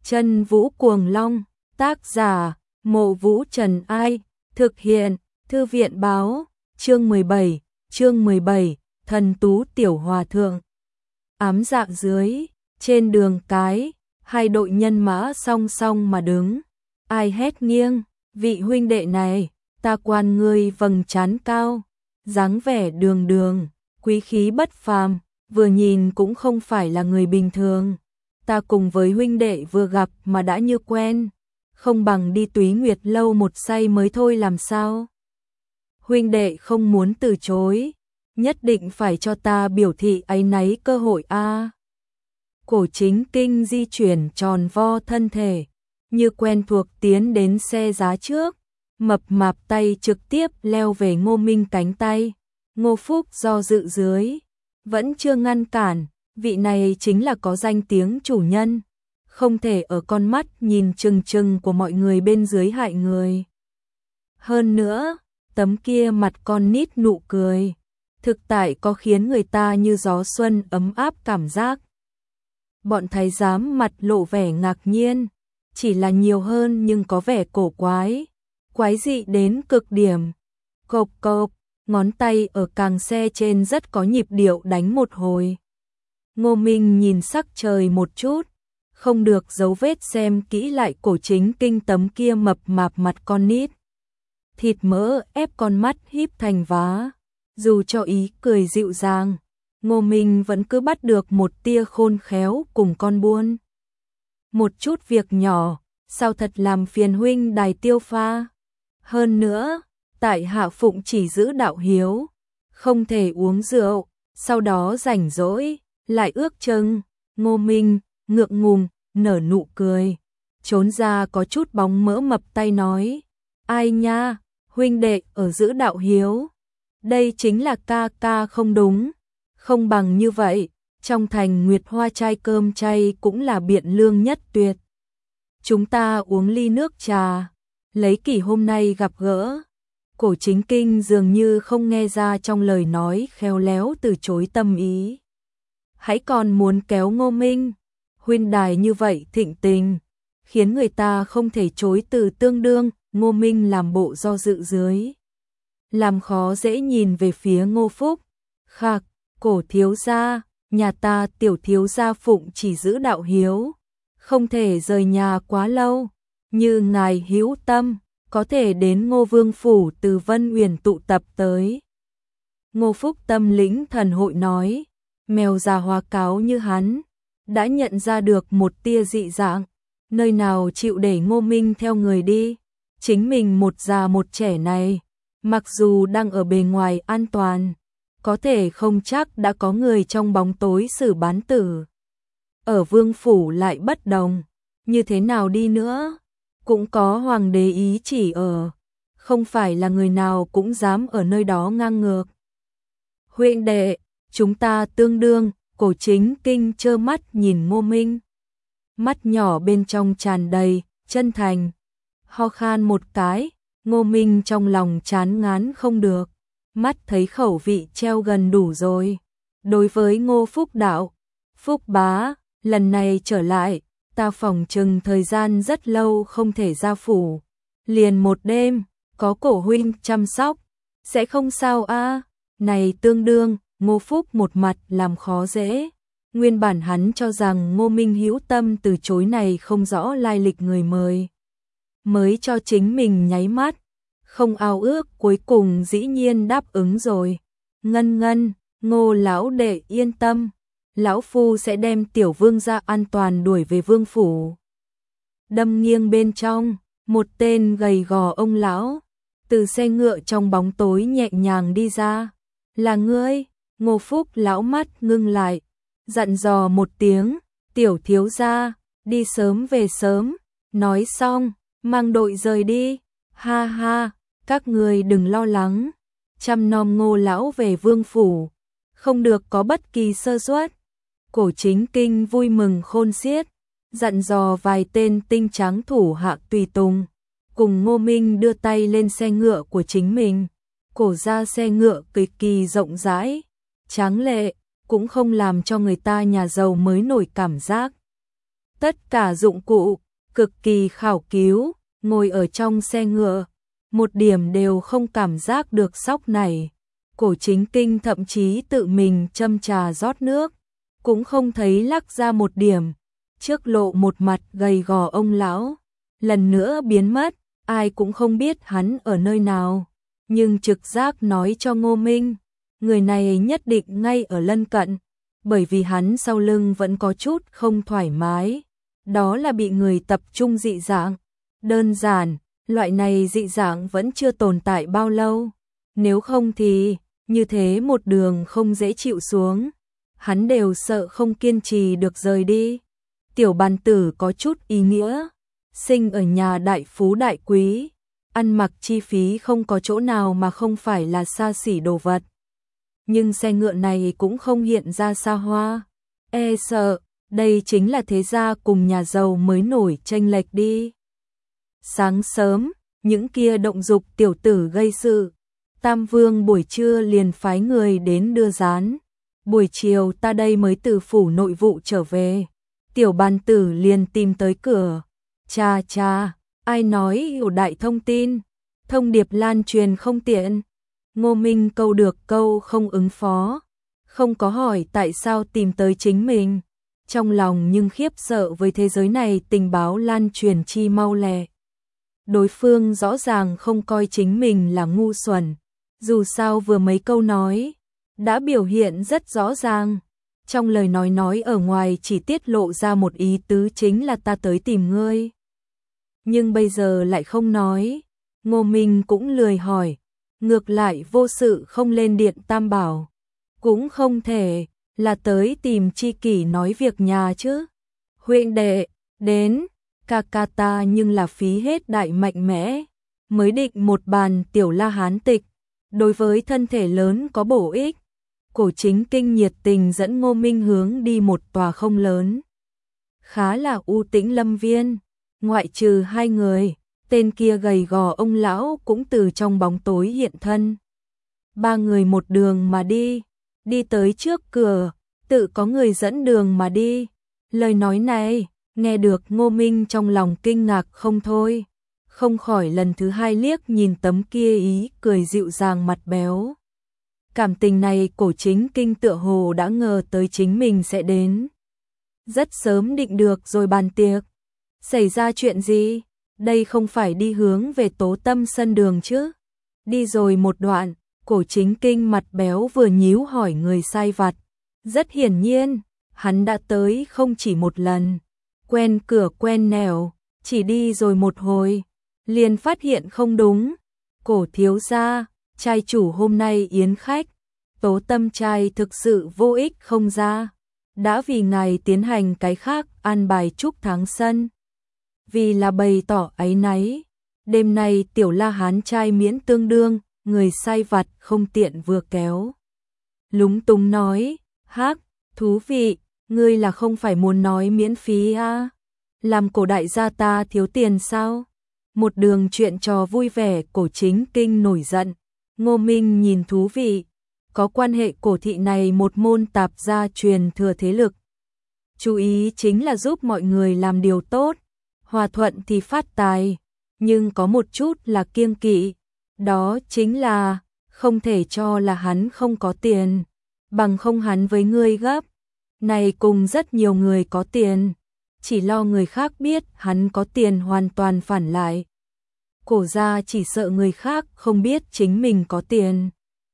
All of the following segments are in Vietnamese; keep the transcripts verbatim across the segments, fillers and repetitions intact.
Chân Vũ Cuồng Long, tác giả, Mộ Vũ Trần Ai, thực hiện, Thư viện báo, chương mười bảy, chương mười bảy, Thần Tú Tiểu Hòa Thượng. Ám dạng dưới, trên đường cái, hai đội nhân mã song song mà đứng. Ai hét nghiêng, vị huynh đệ này, ta quan ngươi vầng trán cao, dáng vẻ đường đường, quý khí bất phàm, vừa nhìn cũng không phải là người bình thường. Ta cùng với huynh đệ vừa gặp mà đã như quen, không bằng đi Túy Nguyệt lâu một say mới thôi làm sao? Huynh đệ không muốn từ chối, nhất định phải cho ta biểu thị áy náy cơ hội a. À. Cổ Chính Kinh di chuyển tròn vo thân thể, như quen thuộc tiến đến xe giá trước, mập mạp tay trực tiếp leo về Ngô Minh cánh tay. Ngô Phúc do dự dưới, vẫn chưa ngăn cản, vị này chính là có danh tiếng chủ nhân, không thể ở con mắt nhìn chừng chừng của mọi người bên dưới hại người. Hơn nữa, tấm kia mặt con nít nụ cười, thực tại có khiến người ta như gió xuân ấm áp cảm giác. Bọn thái giám mặt lộ vẻ ngạc nhiên, chỉ là nhiều hơn nhưng có vẻ cổ quái, quái dị đến cực điểm. Cộp cộp, ngón tay ở càng xe trên rất có nhịp điệu đánh một hồi. Ngô Minh nhìn sắc trời một chút, không được dấu vết xem kỹ lại Cổ Chính Kinh tấm kia mập mạp mặt con nít. Thịt mỡ ép con mắt híp thành vá, dù cho ý cười dịu dàng, Ngô Minh vẫn cứ bắt được một tia khôn khéo cùng con buôn. Một chút việc nhỏ, sao thật làm phiền huynh đài tiêu pha. Hơn nữa, tại hạ phụng chỉ giữ đạo hiếu, không thể uống rượu, sau đó rảnh rỗi, lại ước chừng. Ngô Minh, ngượng ngùng, nở nụ cười, trốn ra có chút bóng mỡ mập tay nói, ai nha, huynh đệ ở giữ đạo hiếu, đây chính là ca ca không đúng, không bằng như vậy, trong thành Nguyệt Hoa chai cơm chay cũng là biện lương nhất tuyệt. Chúng ta uống ly nước trà, lấy kỷ hôm nay gặp gỡ. Cổ Chính Kinh dường như không nghe ra trong lời nói khéo léo từ chối tâm ý. Hãy còn muốn kéo Ngô Minh, huynh đài như vậy thịnh tình, khiến người ta không thể chối từ tương đương. Ngô Minh làm bộ do dự dưới, làm khó dễ nhìn về phía Ngô Phúc. Khạc, Cổ thiếu gia, nhà ta tiểu thiếu gia phụng chỉ giữ đạo hiếu, không thể rời nhà quá lâu, như ngài hữu tâm, có thể đến Ngô Vương phủ từ Vân Uyển tụ tập tới. Ngô Phúc tâm lĩnh thần hội nói, mèo già hóa cáo như hắn, đã nhận ra được một tia dị dạng, nơi nào chịu để Ngô Minh theo người đi. Chính mình một già một trẻ này, mặc dù đang ở bề ngoài an toàn, có thể không chắc đã có người trong bóng tối xử bán tử. Ở Vương phủ lại bất đồng, như thế nào đi nữa, cũng có hoàng đế ý chỉ ở, không phải là người nào cũng dám ở nơi đó ngang ngược. Huynh đệ, chúng ta tương đương. Cổ Chính Kinh trơ mắt nhìn Ngô Minh, mắt nhỏ bên trong tràn đầy chân thành. Ho khan một cái, Ngô Minh trong lòng chán ngán không được, mắt thấy khẩu vị treo gần đủ rồi. Đối với Ngô Phúc đạo, Phúc bá, lần này trở lại, ta phỏng chừng thời gian rất lâu không thể ra phủ, liền một đêm, có Cổ huynh chăm sóc, sẽ không sao a. À? Này tương đương. Ngô Phúc một mặt làm khó dễ, nguyên bản hắn cho rằng Ngô Minh hữu tâm từ chối này không rõ lai lịch người mời, mới cho chính mình nháy mắt, không ao ước, cuối cùng dĩ nhiên đáp ứng rồi. Ngân ngân, Ngô lão đệ yên tâm, lão phu sẽ đem tiểu vương gia an toàn đuổi về vương phủ. Đâm nghiêng bên trong, một tên gầy gò ông lão từ xe ngựa trong bóng tối nhẹ nhàng đi ra. Là ngươi? Ngô Phúc lão mắt ngưng lại, dặn dò một tiếng, tiểu thiếu gia, đi sớm về sớm. Nói xong, mang đội rời đi. Ha ha, các người đừng lo lắng, chăm nom Ngô lão về vương phủ, không được có bất kỳ sơ suất. Cổ Chính Kinh vui mừng khôn xiết, dặn dò vài tên tinh tráng thủ hạ tùy tùng, cùng Ngô Minh đưa tay lên xe ngựa của chính mình. Cổ ra xe ngựa cực kỳ rộng rãi, tráng lệ, cũng không làm cho người ta nhà giàu mới nổi cảm giác. tất cả dụng cụ, cực kỳ khảo cứu, ngồi ở trong xe ngựa, một điểm đều không cảm giác được sóc này. Cổ Chính Kinh thậm chí tự mình châm trà rót nước, cũng không thấy lắc ra một điểm. Trước lộ một mặt gầy gò ông lão, lần nữa biến mất, ai cũng không biết hắn ở nơi nào. Nhưng trực giác nói cho Ngô Minh, người này nhất định ngay ở lân cận, bởi vì hắn sau lưng vẫn có chút không thoải mái. Đó là bị người tập trung dị dạng. Đơn giản, loại này dị dạng vẫn chưa tồn tại bao lâu. Nếu không thì, như thế một đường không dễ chịu xuống. Hắn đều sợ không kiên trì được rời đi. Tiểu bàn tử có chút ý nghĩa. Sinh ở nhà đại phú đại quý. Ăn mặc chi phí không có chỗ nào mà không phải là xa xỉ đồ vật. Nhưng xe ngựa này cũng không hiện ra xa hoa. E sợ, đây chính là thế gia cùng nhà giàu mới nổi chênh lệch đi. Sáng sớm, những kia động dục tiểu tử gây sự. Tam Vương buổi trưa liền phái người đến đưa gián. Buổi chiều ta đây mới từ phủ nội vụ trở về. Tiểu bàn tử liền tìm tới cửa. Cha cha, ai nói hiểu đại thông tin, thông điệp lan truyền không tiện. Ngô Minh câu được câu không ứng phó, không có hỏi tại sao tìm tới chính mình. Trong lòng nhưng khiếp sợ với thế giới này tình báo lan truyền chi mau lẹ. Đối phương rõ ràng không coi chính mình là ngu xuẩn, dù sao vừa mấy câu nói, đã biểu hiện rất rõ ràng. Trong lời nói nói ở ngoài chỉ tiết lộ ra một ý tứ chính là ta tới tìm ngươi. Nhưng bây giờ lại không nói, Ngô Minh cũng lười hỏi, ngược lại vô sự không lên điện Tam Bảo. Cũng không thể, là tới tìm chi kỷ nói việc nhà chứ. Huynh đệ, đến, ca ca ta nhưng là phí hết đại mạnh mẽ, mới định một bàn tiểu la hán tịch, đối với thân thể lớn có bổ ích. Cổ Chính Kinh nhiệt tình dẫn Ngô Minh hướng đi một tòa không lớn. Khá là u tĩnh lâm viên, ngoại trừ hai người, tên kia gầy gò ông lão cũng từ trong bóng tối hiện thân. Ba người một đường mà đi, đi tới trước cửa, tự có người dẫn đường mà đi. Lời nói này, nghe được Ngô Minh trong lòng kinh ngạc không thôi, không khỏi lần thứ hai liếc nhìn tấm kia ý cười dịu dàng mặt béo. Cảm tình này Cổ Chính Kinh tựa hồ đã ngờ tới chính mình sẽ đến. Rất sớm định được rồi bàn tiệc. Xảy ra chuyện gì? Đây không phải đi hướng về Tố Tâm sân đường chứ? Đi rồi một đoạn, Cổ Chính Kinh mặt béo vừa nhíu hỏi người sai vặt. Rất hiển nhiên, hắn đã tới không chỉ một lần. Quen cửa quen nẻo, chỉ đi rồi một hồi, liền phát hiện không đúng. Cổ thiếu gia, trai chủ hôm nay yến khách, Tố Tâm trai thực sự vô ích không ra. Đã vì ngài tiến hành cái khác an bài chúc tháng sân. Vì là bày tỏ áy náy, đêm nay tiểu la hán trai miễn tương đương, người sai vặt không tiện vừa kéo. Lúng túng nói, hác, thú vị, ngươi là không phải muốn nói miễn phí à? Làm cổ đại gia ta thiếu tiền sao? Một đường chuyện trò vui vẻ. Cổ Chính Kinh nổi giận. Ngô Minh nhìn thú vị, có quan hệ cổ thị này một môn tạp gia truyền thừa thế lực. Chú ý chính là giúp mọi người làm điều tốt, hòa thuận thì phát tài, nhưng có một chút là kiêng kỵ, đó chính là không thể cho là hắn không có tiền, bằng không hắn với ngươi gấp. Này cùng rất nhiều người có tiền, chỉ lo người khác biết hắn có tiền hoàn toàn phản lại. Cổ gia chỉ sợ người khác không biết chính mình có tiền.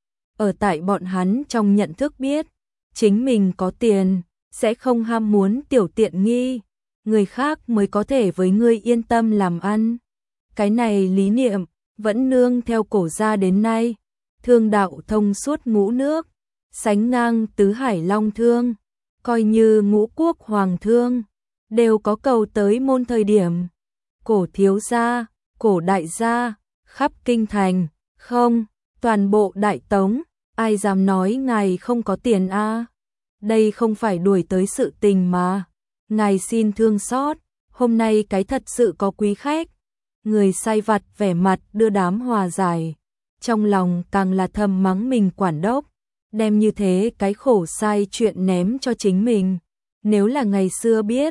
Ở tại bọn hắn trong nhận thức biết, chính mình có tiền, sẽ không ham muốn tiểu tiện nghi, người khác mới có thể với ngươi yên tâm làm ăn. Cái này lý niệm, vẫn nương theo cổ gia đến nay, thương đạo thông suốt ngũ nước, sánh ngang tứ hải long thương, coi như ngũ quốc hoàng thương, đều có cầu tới môn thời điểm. Cổ thiếu gia, cổ đại gia, khắp kinh thành, không, toàn bộ đại tống, ai dám nói ngài không có tiền a? À? Đây không phải đuổi tới sự tình mà. Ngài xin thương xót, hôm nay cái thật sự có quý khách. Người sai vặt vẻ mặt đưa đám hòa giải, trong lòng càng là thầm mắng mình quản đốc, đem như thế cái khổ sai chuyện ném cho chính mình. Nếu là ngày xưa biết,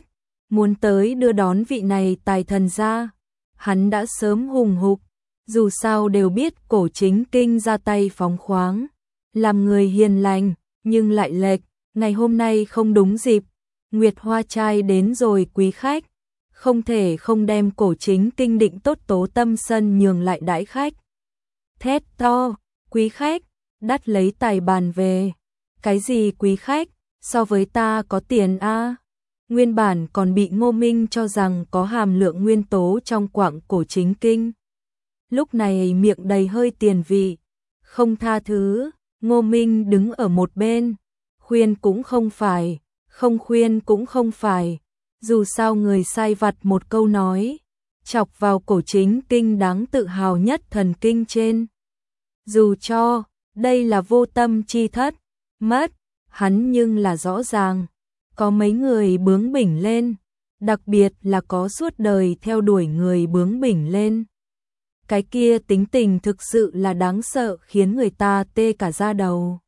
muốn tới đưa đón vị này tài thần ra. Hắn đã sớm hùng hục, dù sao đều biết Cổ Chính Kinh ra tay phóng khoáng, làm người hiền lành, nhưng lại lệch, ngày hôm nay không đúng dịp, Nguyệt Hoa trai đến rồi quý khách, không thể không đem Cổ Chính Kinh định tốt tố tâm sân nhường lại đãi khách. Thét to, quý khách, đắt lấy tài bàn về. Cái gì quý khách, so với ta có tiền a? Nguyên bản còn bị Ngô Minh cho rằng có hàm lượng nguyên tố trong quặng Cổ Chính Kinh. Lúc này miệng đầy hơi tiền vị, không tha thứ, Ngô Minh đứng ở một bên, khuyên cũng không phải, không khuyên cũng không phải, dù sao người sai vặt một câu nói, chọc vào Cổ Chính Kinh đáng tự hào nhất thần kinh trên. Dù cho, đây là vô tâm chi thất, mất, hắn nhưng là rõ ràng, có mấy người bướng bỉnh lên, đặc biệt là có suốt đời theo đuổi người bướng bỉnh lên. Cái kia tính tình thực sự là đáng sợ khiến người ta tê cả da đầu.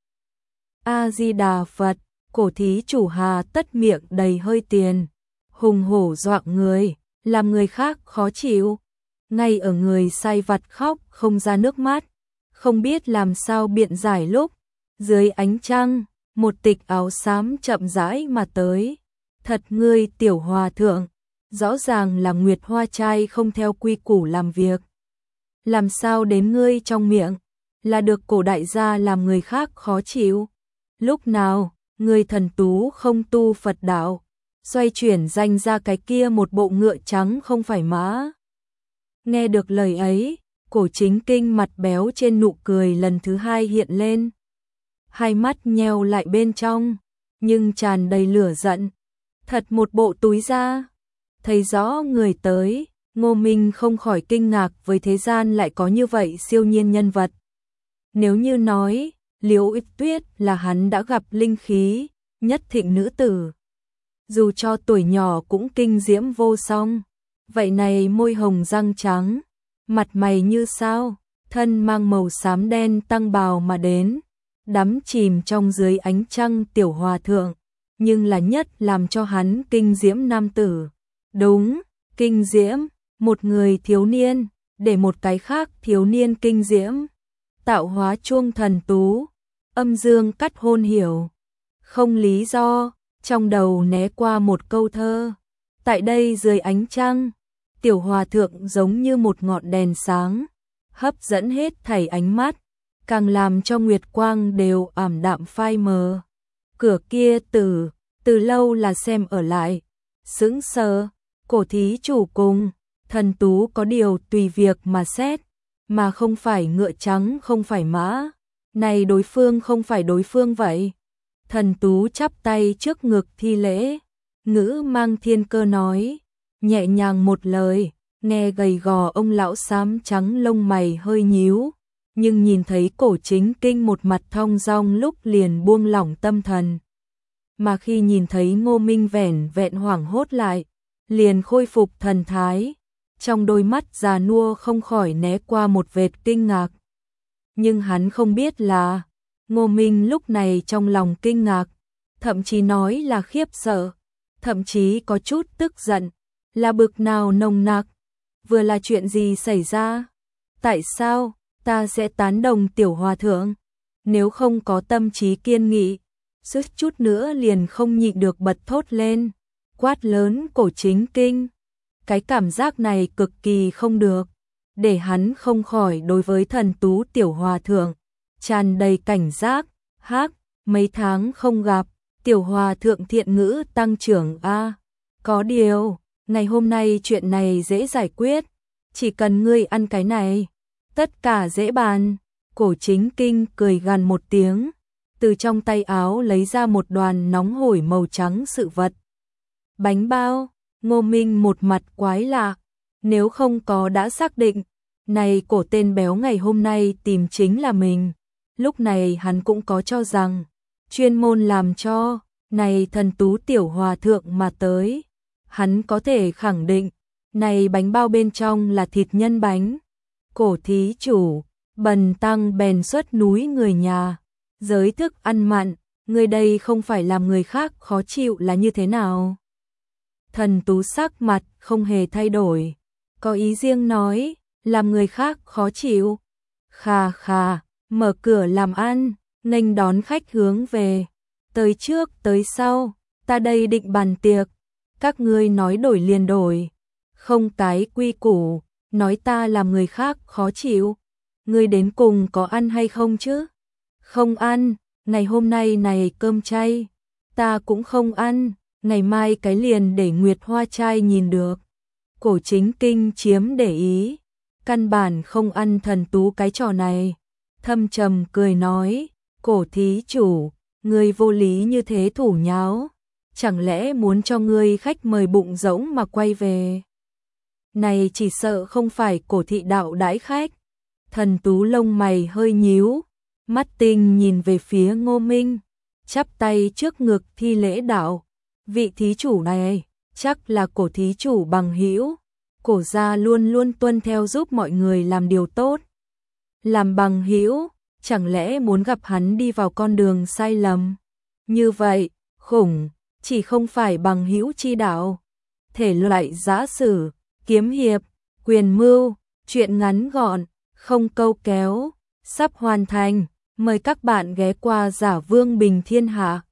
A-di-đà Phật, Cổ thí chủ hà tất miệng đầy hơi tiền, hùng hổ dọa người, làm người khác khó chịu. Ngay ở người sai vặt khóc không ra nước mắt, không biết làm sao biện giải lúc, dưới ánh trăng, một tịch áo xám chậm rãi mà tới. Thật ngươi tiểu hòa thượng, rõ ràng là Nguyệt Hoa trai không theo quy củ làm việc. Làm sao đến ngươi trong miệng, là được Cổ đại gia làm người khác khó chịu. Lúc nào, ngươi thần tú không tu Phật đạo, xoay chuyển danh ra cái kia một bộ ngựa trắng không phải mã. Nghe được lời ấy, Cổ Chính Kinh mặt béo trên nụ cười lần thứ hai hiện lên. Hai mắt nheo lại bên trong, nhưng tràn đầy lửa giận. Thật một bộ túi da. Thấy rõ người tới, Ngô Minh không khỏi kinh ngạc với thế gian lại có như vậy siêu nhiên nhân vật. Nếu như nói, Liễu Ích Tuyết là hắn đã gặp linh khí, nhất thịnh nữ tử. Dù cho tuổi nhỏ cũng kinh diễm vô song. Vậy này môi hồng răng trắng, mặt mày như sao, thân mang màu xám đen tăng bào mà đến, đắm chìm trong dưới ánh trăng tiểu hòa thượng, nhưng là nhất làm cho hắn kinh diễm nam tử. Đúng, kinh diễm, một người thiếu niên, để một cái khác thiếu niên kinh diễm. Tạo hóa chuông thần tú, âm dương cắt hôn hiểu. Không lý do, trong đầu né qua một câu thơ. Tại đây dưới ánh trăng, tiểu hòa thượng giống như một ngọn đèn sáng, hấp dẫn hết thảy ánh mắt, càng làm cho nguyệt quang đều ảm đạm phai mờ. Cửa kia từ, từ lâu là xem ở lại, sững sờ, Cổ thí chủ cùng, thần tú có điều tùy việc mà xét, mà không phải ngựa trắng không phải mã, này đối phương không phải đối phương vậy. Thần tú chắp tay trước ngực thi lễ, ngữ mang thiên cơ nói, nhẹ nhàng một lời, nghe gầy gò ông lão xám trắng lông mày hơi nhíu, nhưng nhìn thấy Cổ Chính Kinh một mặt thong dong lúc liền buông lỏng tâm thần. Mà khi nhìn thấy Ngô Minh vẻn vẹn hoảng hốt lại, liền khôi phục thần thái, trong đôi mắt già nua không khỏi né qua một vệt kinh ngạc. Nhưng hắn không biết là, Ngô Minh lúc này trong lòng kinh ngạc, thậm chí nói là khiếp sợ, thậm chí có chút tức giận, là bực nào nồng nặc. Vừa là chuyện gì xảy ra? Tại sao ta sẽ tán đồng tiểu hòa thượng? Nếu không có tâm trí kiên nghị, suýt chút nữa liền không nhịn được bật thốt lên, quát lớn Cổ Chính Kinh. Cái cảm giác này cực kỳ không được, để hắn không khỏi đối với thần tú tiểu hòa thượng tràn đầy cảnh giác. Hắc, mấy tháng không gặp, tiểu hòa thượng thiện ngữ tăng trưởng a. Có điều, ngày hôm nay chuyện này dễ giải quyết, chỉ cần ngươi ăn cái này, tất cả dễ bàn. Cổ Chính Kinh cười gằn một tiếng, từ trong tay áo lấy ra một đoàn nóng hổi màu trắng sự vật. Bánh bao. Ngô Minh một mặt quái lạ, nếu không có đã xác định, này cổ tên béo ngày hôm nay tìm chính là mình. Lúc này hắn cũng có cho rằng, chuyên môn làm cho, này thần tú tiểu hòa thượng mà tới. Hắn có thể khẳng định, này bánh bao bên trong là thịt nhân bánh. Cổ thí chủ, bần tăng bèn xuất núi người nhà, giới thức ăn mặn, người đây không phải làm người khác khó chịu là như thế nào? Thần Tú sắc mặt không hề thay đổi, có ý riêng nói, làm người khác khó chịu. Khà khà, mở cửa làm ăn, nghênh đón khách hướng về. Tới trước tới sau, ta đây định bàn tiệc, các ngươi nói đổi liền đổi. Không cái quy củ, nói ta làm người khác khó chịu. Ngươi đến cùng có ăn hay không chứ? Không ăn, ngày hôm nay này cơm chay, ta cũng không ăn, ngày mai cái liền để Nguyệt Hoa trai nhìn được. Cổ Chính Kinh chiếm để ý, căn bản không ăn Thần Tú cái trò này. Thâm trầm cười nói, Cổ thí chủ, ngươi vô lý như thế thủ nháo, chẳng lẽ muốn cho ngươi khách mời bụng rỗng mà quay về? Này chỉ sợ không phải Cổ thị đạo đãi khách. Thần Tú lông mày hơi nhíu, mắt tinh nhìn về phía Ngô Minh, chắp tay trước ngực thi lễ đạo, vị thí chủ này chắc là Cổ thí chủ bằng hữu. Cổ gia luôn luôn tuân theo giúp mọi người làm điều tốt. Làm bằng hữu, chẳng lẽ muốn gặp hắn đi vào con đường sai lầm? Như vậy, khủng, chỉ không phải bằng hữu chi đạo. Thể loại giã sử, kiếm hiệp, quyền mưu, chuyện ngắn gọn, không câu kéo, sắp hoàn thành. Mời các bạn ghé qua Giả Vương Bình Thiên Hạ.